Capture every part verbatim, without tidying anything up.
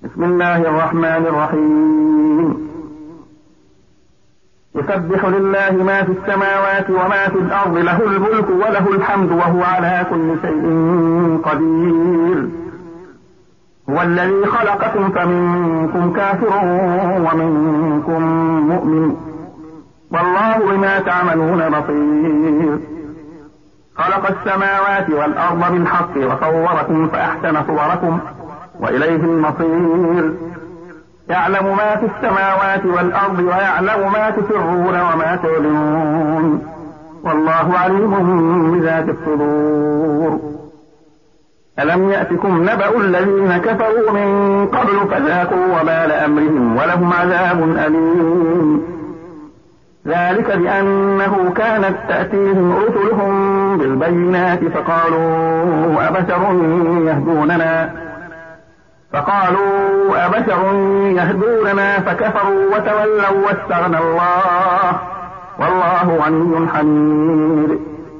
بسم الله الرحمن الرحيم. يسبح لله ما في السماوات وما في الأرض، له الملك وله الحمد وهو على كل شيء قدير. هو الذي خلقكم فمنكم كافر ومنكم مؤمن، والله بما تعملون بصير. خلق السماوات والأرض بالحق وصوركم فأحسن صوركم وإليه المصير. يعلم ما في السماوات والأرض ويعلم ما تسرون وما تعلنون، والله عليم بذات الصدور. ألم يأتكم نبأ الذين كفروا من قبل فذاقوا وبال أمرهم ولهم عذاب أليم. ذلك بأنه كانت تأتيهم رسلهم بالبينات فقالوا أبشر يهدوننا فقالوا أبشر يهدوننا فكفروا وتولوا واستغنى الله والله غني حميد.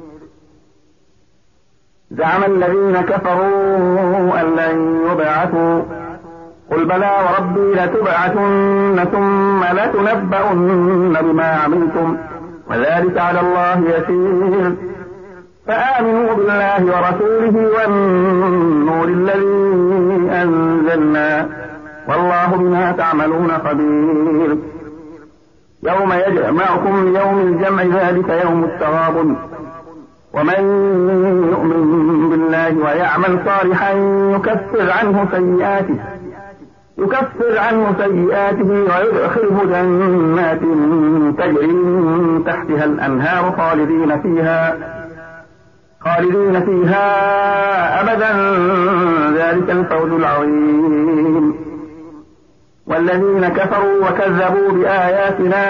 زعم الذين كفروا أن لن يبعثوا، قل بلى وربي لتبعثن ثم لتنبؤن بما عملتم وذلك على الله يسير. فآمنوا بالله ورسوله والنور الذي أنزلنا والله بما تعملون خبير. يوم يجمعكم ليوم الجمع ذلك يوم التغابن، ومن يؤمن بالله ويعمل صالحا يكفر عنه سيئاته يكفر عنه سيئاته ويدخله جنات تجري من تحتها الأنهار خالدين فيها خالدين فيها أبدا، ذلك الفوز العظيم. والذين كفروا وكذبوا بآياتنا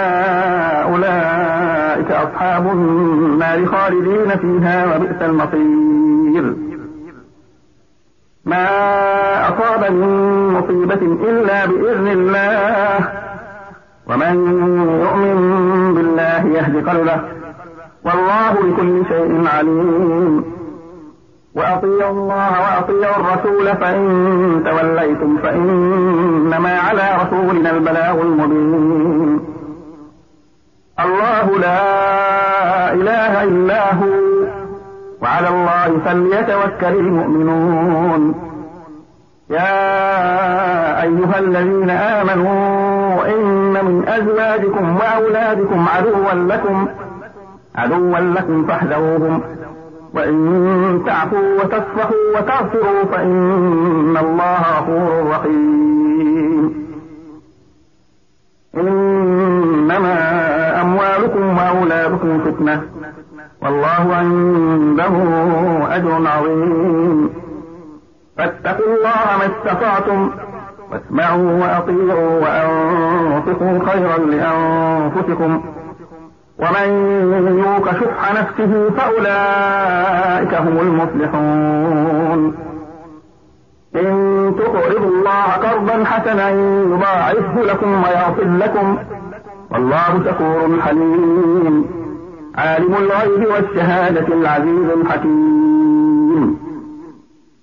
أولئك أصحاب النار خالدين فيها وبئس المصير. ما أصاب من مصيبة إلا بإذن الله، ومن يؤمن بالله يهد قلبه والله بكل شيء عليم. وأطيعوا الله وأطيعوا الرسول فإن توليتم فإنما على رسولنا البلاغ المبين. الله لا إله إلا هو وعلى الله فليتوكل المؤمنون. يا أيها الذين آمنوا إن من أزواجكم وأولادكم عدوا لكم عدوا لكم فاحذروهم، وإن تعفوا وتصفحوا وتغفروا فإن الله غفور رحيم. إنما أموالكم وأولادكم فتنة والله عنده أجر عظيم. فاتقوا الله ما استطعتم واسمعوا وأطيعوا وأنفقوا خيرا لأنفسكم، ومن يوق شح نفسه فأولئك هم المفلحون. إن تقرضوا الله قرضا حسنا يضاعفه لكم ويغفر لكم والله شكور حليم. عالم الغيب والشهادة العزيز الحكيم.